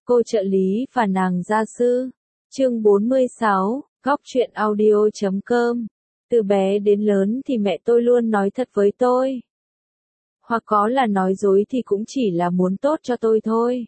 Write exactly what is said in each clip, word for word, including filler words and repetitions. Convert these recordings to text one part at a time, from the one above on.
Cô trợ lý và nàng gia sư. Chương bốn mươi sáu, góc truyện audio chấm com. Từ bé đến lớn thì mẹ tôi luôn nói thật với tôi. Hoặc có là nói dối thì cũng chỉ là muốn tốt cho tôi thôi.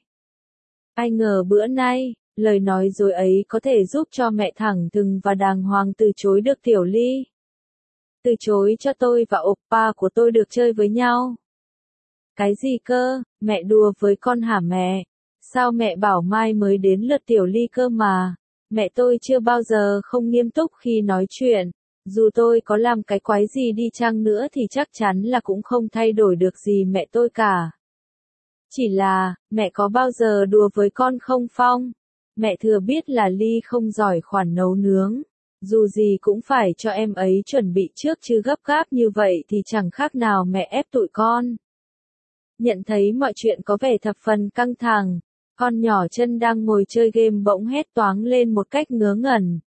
Ai ngờ bữa nay, lời nói dối ấy có thể giúp cho mẹ thẳng thừng và đàng hoàng từ chối được Tiểu Ly. Từ chối cho tôi và oppa của tôi được chơi với nhau. Cái gì cơ, mẹ đùa với con hả mẹ? Sao mẹ bảo mai mới đến lượt Tiểu Ly cơ mà? Mẹ tôi chưa bao giờ không nghiêm túc khi nói chuyện. Dù tôi có làm cái quái gì đi chăng nữa thì chắc chắn là cũng không thay đổi được gì mẹ tôi cả. Chỉ là, mẹ có bao giờ đùa với con không Phong? Mẹ thừa biết là Ly không giỏi khoản nấu nướng. Dù gì cũng phải cho em ấy chuẩn bị trước chứ gấp gáp như vậy thì chẳng khác nào mẹ ép tụi con. Nhận thấy mọi chuyện có vẻ thập phần căng thẳng, con nhỏ chân đang ngồi chơi game bỗng hét toáng lên một cách ngớ ngẩn.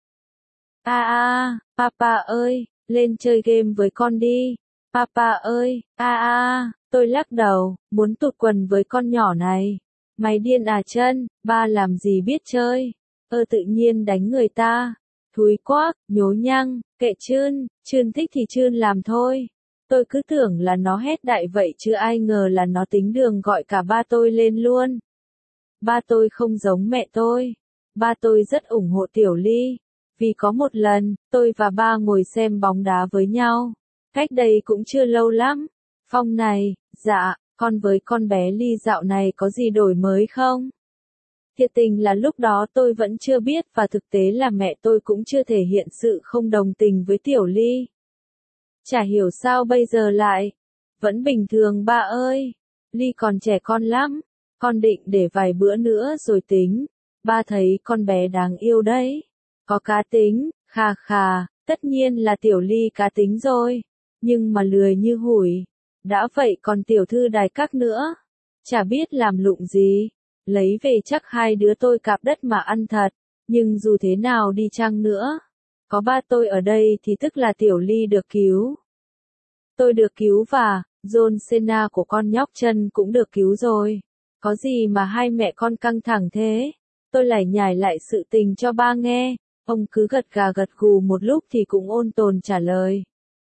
A a, papa ơi, lên chơi game với con đi. Papa ơi, a a, tôi lắc đầu, muốn tụt quần với con nhỏ này. Mày điên à chân, ba làm gì biết chơi. Ơ tự nhiên đánh người ta. Thúi quá, nhố nhăng, kệ Trươn, Trươn thích thì Trươn làm thôi. Tôi cứ tưởng là nó hét đại vậy chứ ai ngờ là nó tính đường gọi cả ba tôi lên luôn. Ba tôi không giống mẹ tôi. Ba tôi rất ủng hộ Tiểu Ly. Vì có một lần, tôi và ba ngồi xem bóng đá với nhau. Cách đây cũng chưa lâu lắm. Phong này, dạ, con với con bé Ly dạo này có gì đổi mới không? Thiệt tình là lúc đó tôi vẫn chưa biết và thực tế là mẹ tôi cũng chưa thể hiện sự không đồng tình với Tiểu Ly. Chả hiểu sao bây giờ lại. Vẫn bình thường ba ơi. Ly còn trẻ con lắm. Con định để vài bữa nữa rồi tính. Ba thấy con bé đáng yêu đấy. Có cá tính, khà khà, tất nhiên là Tiểu Ly cá tính rồi. Nhưng mà lười như hủi. Đã vậy còn tiểu thư đài các nữa. Chả biết làm lụng gì. Lấy về chắc hai đứa tôi cạp đất mà ăn thật. Nhưng dù thế nào đi chăng nữa. Có ba tôi ở đây thì tức là Tiểu Ly được cứu. Tôi được cứu và, John Cena của con nhóc chân cũng được cứu rồi. Có gì mà hai mẹ con căng thẳng thế? Tôi lải nhải lại sự tình cho ba nghe. Ông cứ gật gà gật gù một lúc thì cũng ôn tồn trả lời.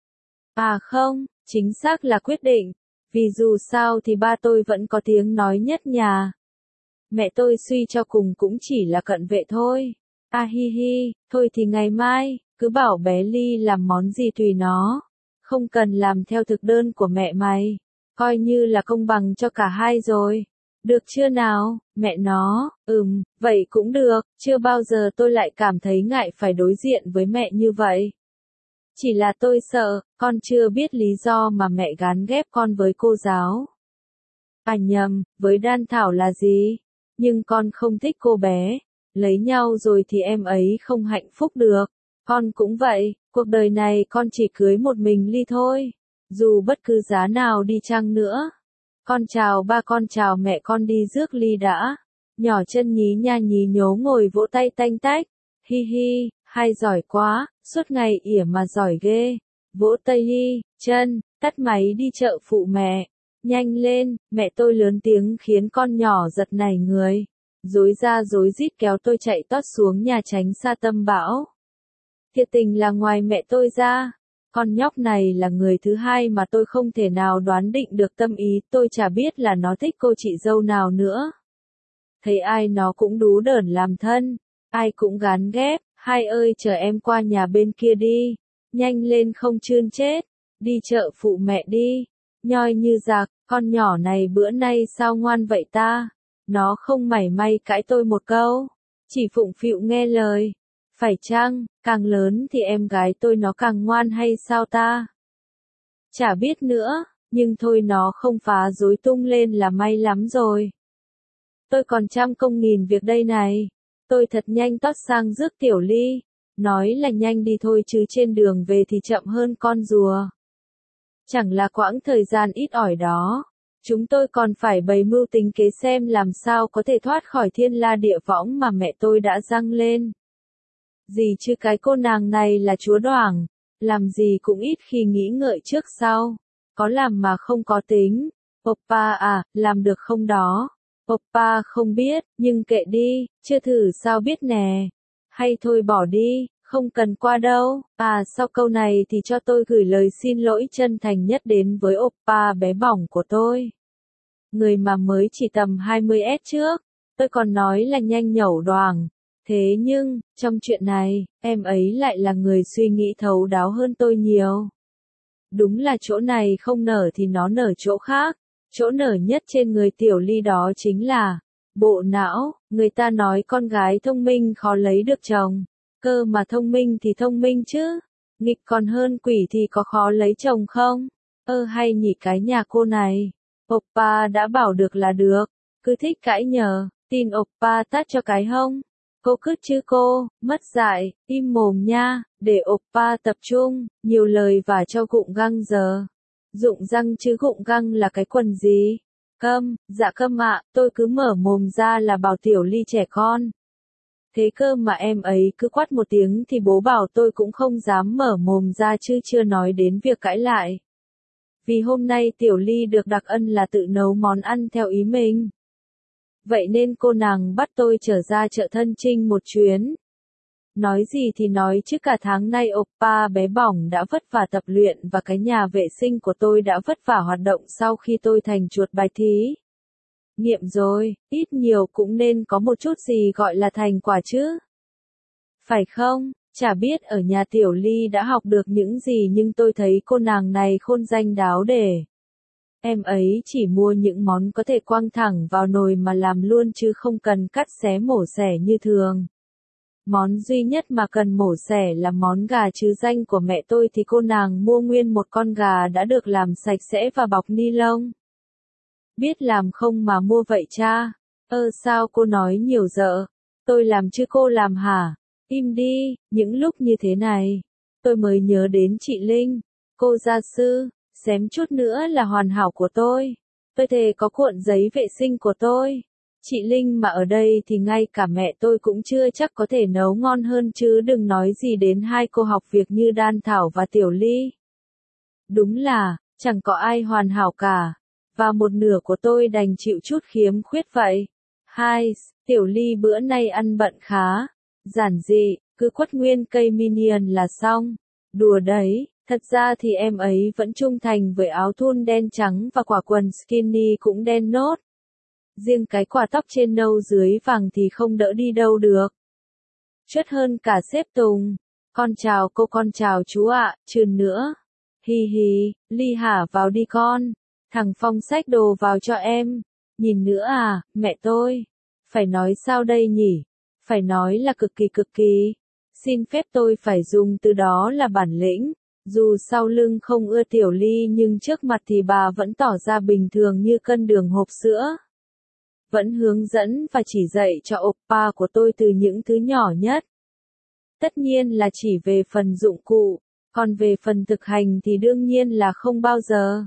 À không, chính xác là quyết định. Vì dù sao thì ba tôi vẫn có tiếng nói nhất nhà. Mẹ tôi suy cho cùng cũng chỉ là cận vệ thôi. À hi hi, thôi thì ngày mai, cứ bảo bé Ly làm món gì tùy nó. Không cần làm theo thực đơn của mẹ mày. Coi như là công bằng cho cả hai rồi. Được chưa nào, mẹ nó, ừm, vậy cũng được, chưa bao giờ tôi lại cảm thấy ngại phải đối diện với mẹ như vậy. Chỉ là tôi sợ, con chưa biết lý do mà mẹ gán ghép con với cô giáo. À nhầm, với Đan Thảo là gì? Nhưng con không thích cô bé. Lấy nhau rồi thì em ấy không hạnh phúc được. Con cũng vậy, cuộc đời này con chỉ cưới một mình Ly thôi. Dù bất cứ giá nào đi chăng nữa. Con chào ba con chào mẹ con đi rước Ly đã. Nhỏ chân nhí nha nhí nhố ngồi vỗ tay tanh tách. Hi hi, hai giỏi quá, suốt ngày ỉa mà giỏi ghê. Vỗ tay hi, chân, tắt máy đi chợ phụ mẹ. Nhanh lên, mẹ tôi lớn tiếng khiến con nhỏ giật nảy người. Rối ra rối rít kéo tôi chạy tót xuống nhà tránh xa tâm bão. Thiệt tình là ngoài mẹ tôi ra, con nhóc này là người thứ hai mà tôi không thể nào đoán định được tâm ý, tôi chả biết là nó thích cô chị dâu nào nữa. Thấy ai nó cũng đú đởn làm thân, ai cũng gán ghép, hai ơi chờ em qua nhà bên kia đi, nhanh lên không Trươn chết, đi chợ phụ mẹ đi, nhoi như giặc, con nhỏ này bữa nay sao ngoan vậy ta, nó không mảy may cãi tôi một câu, chỉ phụng phịu nghe lời. Phải chăng, càng lớn thì em gái tôi nó càng ngoan hay sao ta? Chả biết nữa, nhưng thôi nó không phá rối tung lên là may lắm rồi. Tôi còn trăm công nghìn việc đây này. Tôi thật nhanh tót sang rước Tiểu Ly. Nói là nhanh đi thôi chứ trên đường về thì chậm hơn con rùa. Chẳng là quãng thời gian ít ỏi đó. Chúng tôi còn phải bày mưu tính kế xem làm sao có thể thoát khỏi thiên la địa võng mà mẹ tôi đã giăng lên. Gì chứ cái cô nàng này là chúa đoảng, làm gì cũng ít khi nghĩ ngợi trước sau, có làm mà không có tính, oppa à, làm được không đó, Oppa không biết, nhưng kệ đi, chưa thử sao biết nè. Hay thôi bỏ đi, không cần qua đâu. À sau câu này thì cho tôi gửi lời xin lỗi chân thành nhất đến với Oppa bé bỏng của tôi. Người mà mới chỉ tầm hai mươi S trước, tôi còn nói là nhanh nhẩu đoàng. Thế nhưng, trong chuyện này, em ấy lại là người suy nghĩ thấu đáo hơn tôi nhiều. Đúng là chỗ này không nở thì nó nở chỗ khác. Chỗ nở nhất trên người Tiểu Ly đó chính là bộ não. Người ta nói con gái thông minh khó lấy được chồng. Cơ mà thông minh thì thông minh chứ. Nghịch còn hơn quỷ thì có khó lấy chồng không? Ơ hay nhỉ cái nhà cô này. Oppa đã bảo được là được. Cứ thích cãi nhờ. Tin Oppa tát cho cái hông. Cô cứt chứ cô, mất dạy, im mồm nha, để Oppa tập trung, nhiều lời và cho gụng găng giờ. Rụng răng chứ gụng găng là cái quần gì? Câm, dạ câm ạ, tôi cứ mở mồm ra là bảo Tiểu Ly trẻ con. Thế cơ mà em ấy cứ quát một tiếng thì bố bảo tôi cũng không dám mở mồm ra chứ chưa nói đến việc cãi lại. Vì hôm nay Tiểu Ly được đặc ân là tự nấu món ăn theo ý mình. Vậy nên cô nàng bắt tôi trở ra chợ Thân Trinh một chuyến. Nói gì thì nói chứ cả tháng nay Oppa bé bỏng đã vất vả tập luyện và cái nhà vệ sinh của tôi đã vất vả hoạt động sau khi tôi thành chuột bài thí. Nghiệm rồi, ít nhiều cũng nên có một chút gì gọi là thành quả chứ. Phải không? Chả biết ở nhà Tiểu Ly đã học được những gì nhưng tôi thấy cô nàng này khôn danh đáo để. Em ấy chỉ mua những món có thể quăng thẳng vào nồi mà làm luôn chứ không cần cắt xé mổ xẻ như thường. Món duy nhất mà cần mổ xẻ là món gà chứ danh của mẹ tôi thì cô nàng mua nguyên một con gà đã được làm sạch sẽ và bọc ni lông. Biết làm không mà mua vậy cha? Ơ sao cô nói nhiều dợ? Tôi làm chứ cô làm hả? Im đi, những lúc như thế này, tôi mới nhớ đến chị Linh, cô gia sư. Xém chút nữa là hoàn hảo của tôi. Tôi thề có cuộn giấy vệ sinh của tôi. Chị Linh mà ở đây thì ngay cả mẹ tôi cũng chưa chắc có thể nấu ngon hơn chứ đừng nói gì đến hai cô học việc như Đan Thảo và Tiểu Ly. Đúng là, chẳng có ai hoàn hảo cả. Và một nửa của tôi đành chịu chút khiếm khuyết vậy. Hai, Tiểu Ly bữa nay ăn bận khá. Giản dị, cứ quất nguyên cây minion là xong. Đùa đấy. Thật ra thì em ấy vẫn trung thành với áo thun đen trắng và quả quần skinny cũng đen nốt. Riêng cái quả tóc trên nâu dưới vàng thì không đỡ đi đâu được. Chất hơn cả xếp Tùng. Con chào cô con chào chú ạ, chườn nữa. Hi hi, Ly hả vào đi con. Thằng Phong xách đồ vào cho em. Nhìn nữa à, mẹ tôi. Phải nói sao đây nhỉ? Phải nói là cực kỳ cực kỳ. Xin phép tôi phải dùng từ đó là bản lĩnh. Dù sau lưng không ưa Tiểu Ly nhưng trước mặt thì bà vẫn tỏ ra bình thường như cân đường hộp sữa. Vẫn hướng dẫn và chỉ dạy cho Oppa của tôi từ những thứ nhỏ nhất. Tất nhiên là chỉ về phần dụng cụ, còn về phần thực hành thì đương nhiên là không bao giờ.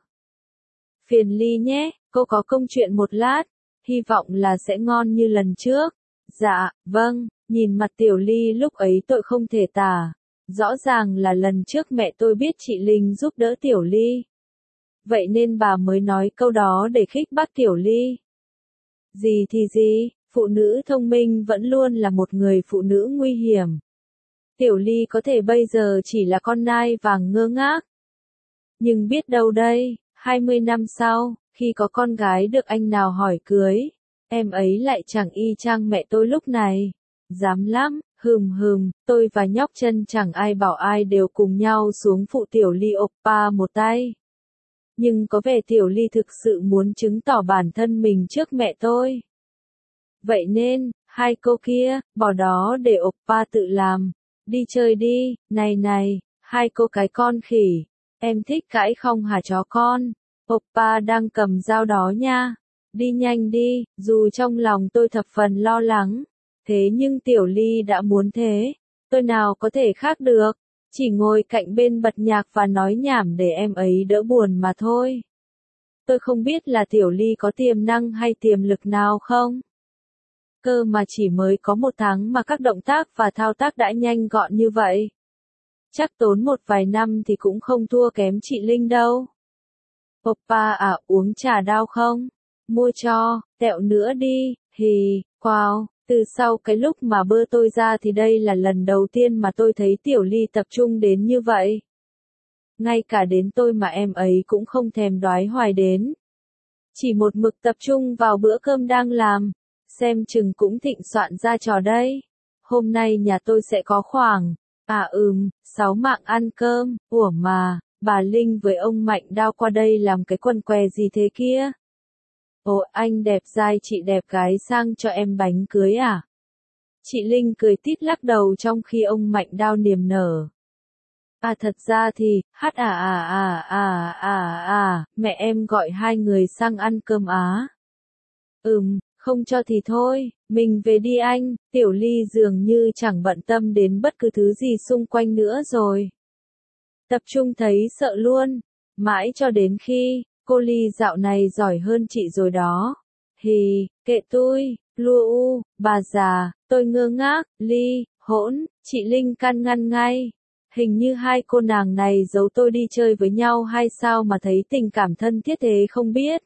Phiền Ly nhé, cô có công chuyện một lát, hy vọng là sẽ ngon như lần trước. Dạ, vâng, nhìn mặt Tiểu Ly lúc ấy tôi không thể tả. Rõ ràng là lần trước mẹ tôi biết chị Linh giúp đỡ Tiểu Ly. Vậy nên bà mới nói câu đó để khích bác Tiểu Ly. Gì thì gì, phụ nữ thông minh vẫn luôn là một người phụ nữ nguy hiểm. Tiểu Ly có thể bây giờ chỉ là con nai vàng ngơ ngác. Nhưng biết đâu đây, hai mươi năm sau, khi có con gái được anh nào hỏi cưới, em ấy lại chẳng y chang mẹ tôi lúc này. Dám lắm. Hừm hừm, tôi và nhóc chân chẳng ai bảo ai đều cùng nhau xuống phụ Tiểu Ly Oppa một tay. Nhưng có vẻ Tiểu Ly thực sự muốn chứng tỏ bản thân mình trước mẹ tôi. Vậy nên, hai cô kia, bỏ đó để Oppa tự làm. Đi chơi đi, này này, hai cô cái con khỉ. Em thích cãi không hả chó con? Oppa đang cầm dao đó nha. Đi nhanh đi, dù trong lòng tôi thập phần lo lắng. Thế nhưng Tiểu Ly đã muốn thế, tôi nào có thể khác được, chỉ ngồi cạnh bên bật nhạc và nói nhảm để em ấy đỡ buồn mà thôi. Tôi không biết là Tiểu Ly có tiềm năng hay tiềm lực nào không? Cơ mà chỉ mới có một tháng mà các động tác và thao tác đã nhanh gọn như vậy. Chắc tốn một vài năm thì cũng không thua kém chị Linh đâu. Oppa à, uống trà đao không? Mua cho, tẹo nữa đi, hì, wow. Từ sau cái lúc mà bơ tôi ra thì đây là lần đầu tiên mà tôi thấy Tiểu Ly tập trung đến như vậy. Ngay cả đến tôi mà em ấy cũng không thèm đoái hoài đến. Chỉ một mực tập trung vào bữa cơm đang làm, xem chừng cũng thịnh soạn ra trò đây. Hôm nay nhà tôi sẽ có khoảng, à ừm, sáu mạng ăn cơm, ủa mà, bà Linh với ông Mạnh Đao qua đây làm cái quần què gì thế kia? Ồ, anh đẹp dai chị đẹp gái sang cho em bánh cưới à? Chị Linh cười tít lắc đầu trong khi ông Mạnh Đao niềm nở. À thật ra thì, hát à à à à à à, mẹ em gọi hai người sang ăn cơm á. Ừm, không cho thì thôi, mình về đi anh. Tiểu Ly dường như chẳng bận tâm đến bất cứ thứ gì xung quanh nữa rồi. Tập trung thấy sợ luôn, mãi cho đến khi, cô Ly dạo này giỏi hơn chị rồi đó. Hì, kệ tôi, lua u, bà già, tôi ngơ ngác, Ly, hỗn, chị Linh can ngăn ngay. Hình như hai cô nàng này giấu tôi đi chơi với nhau hay sao mà thấy tình cảm thân thiết thế không biết.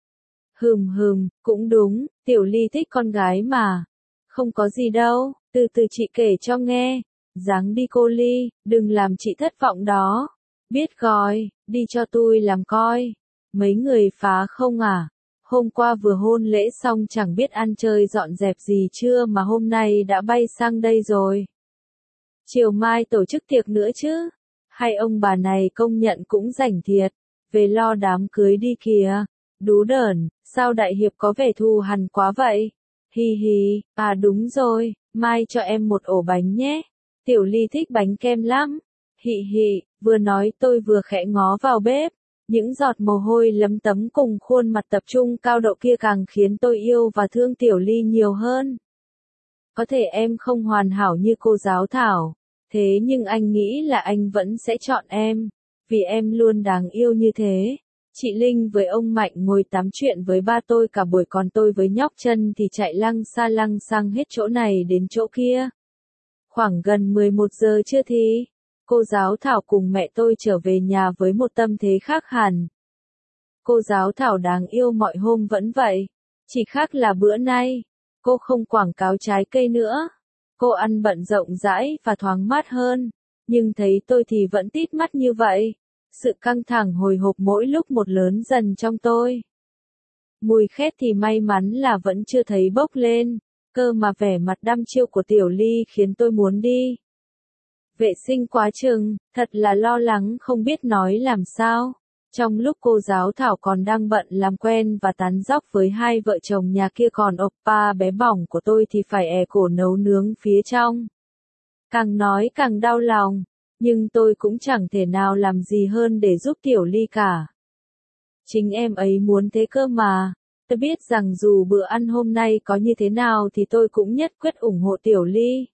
Hừm hừm, cũng đúng, Tiểu Ly thích con gái mà. Không có gì đâu, từ từ chị kể cho nghe. Dáng đi cô Ly, đừng làm chị thất vọng đó. Biết rồi, đi cho tôi làm coi. Mấy người phá không à? Hôm qua vừa hôn lễ xong chẳng biết ăn chơi dọn dẹp gì chưa mà hôm nay đã bay sang đây rồi. Chiều mai tổ chức tiệc nữa chứ? Hay ông bà này công nhận cũng rảnh thiệt, về lo đám cưới đi kìa. Đú đởn, sao đại hiệp có vẻ thù hằn quá vậy? Hi hi, à đúng rồi, mai cho em một ổ bánh nhé. Tiểu Ly thích bánh kem lắm. Hị hị, vừa nói tôi vừa khẽ ngó vào bếp. Những giọt mồ hôi lấm tấm cùng khuôn mặt tập trung cao độ kia càng khiến tôi yêu và thương Tiểu Ly nhiều hơn. Có thể em không hoàn hảo như cô giáo Thảo, thế nhưng anh nghĩ là anh vẫn sẽ chọn em, vì em luôn đáng yêu như thế. Chị Linh với ông Mạnh ngồi tám chuyện với ba tôi cả buổi còn tôi với nhóc chân thì chạy lăng xa lăng xăng hết chỗ này đến chỗ kia. Khoảng gần mười một giờ trưa thì, cô giáo Thảo cùng mẹ tôi trở về nhà với một tâm thế khác hẳn. Cô giáo Thảo đáng yêu mọi hôm vẫn vậy, chỉ khác là bữa nay, cô không quảng cáo trái cây nữa. Cô ăn bận rộng rãi và thoáng mát hơn, nhưng thấy tôi thì vẫn tít mắt như vậy. Sự căng thẳng hồi hộp mỗi lúc một lớn dần trong tôi. Mùi khét thì may mắn là vẫn chưa thấy bốc lên, cơ mà vẻ mặt đăm chiêu của Tiểu Ly khiến tôi muốn đi vệ sinh quá chừng, thật là lo lắng không biết nói làm sao. Trong lúc cô giáo Thảo còn đang bận làm quen và tán dóc với hai vợ chồng nhà kia còn oppa bé bỏng của tôi thì phải è cổ nấu nướng phía trong. Càng nói càng đau lòng, nhưng tôi cũng chẳng thể nào làm gì hơn để giúp Tiểu Ly cả. Chính em ấy muốn thế cơ mà. Tôi biết rằng dù bữa ăn hôm nay có như thế nào thì tôi cũng nhất quyết ủng hộ Tiểu Ly.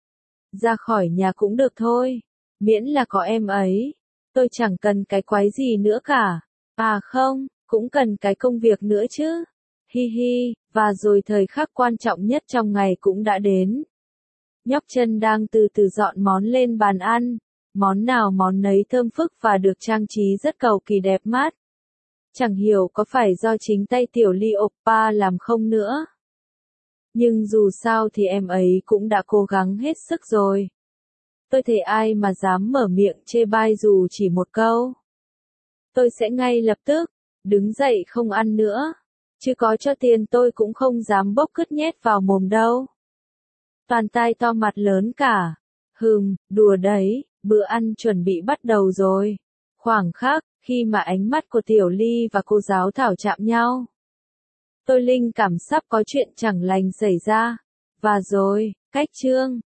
Ra khỏi nhà cũng được thôi, miễn là có em ấy. Tôi chẳng cần cái quái gì nữa cả. À không, cũng cần cái công việc nữa chứ. Hi hi, và rồi thời khắc quan trọng nhất trong ngày cũng đã đến. Nhóc chân đang từ từ dọn món lên bàn ăn. Món nào món nấy thơm phức và được trang trí rất cầu kỳ đẹp mắt. Chẳng hiểu có phải do chính tay Tiểu Ly oppa làm không nữa. Nhưng dù sao thì em ấy cũng đã cố gắng hết sức rồi. Tôi thấy ai mà dám mở miệng chê bai dù chỉ một câu. Tôi sẽ ngay lập tức, đứng dậy không ăn nữa. Chứ có cho tiền tôi cũng không dám bốc cứt nhét vào mồm đâu. Toàn tai to mặt lớn cả. Hừm, đùa đấy, bữa ăn chuẩn bị bắt đầu rồi. Khoảng khắc, khi mà ánh mắt của Tiểu Ly và cô giáo Thảo chạm nhau. Tôi linh cảm sắp có chuyện chẳng lành xảy ra. Và rồi, cách chương.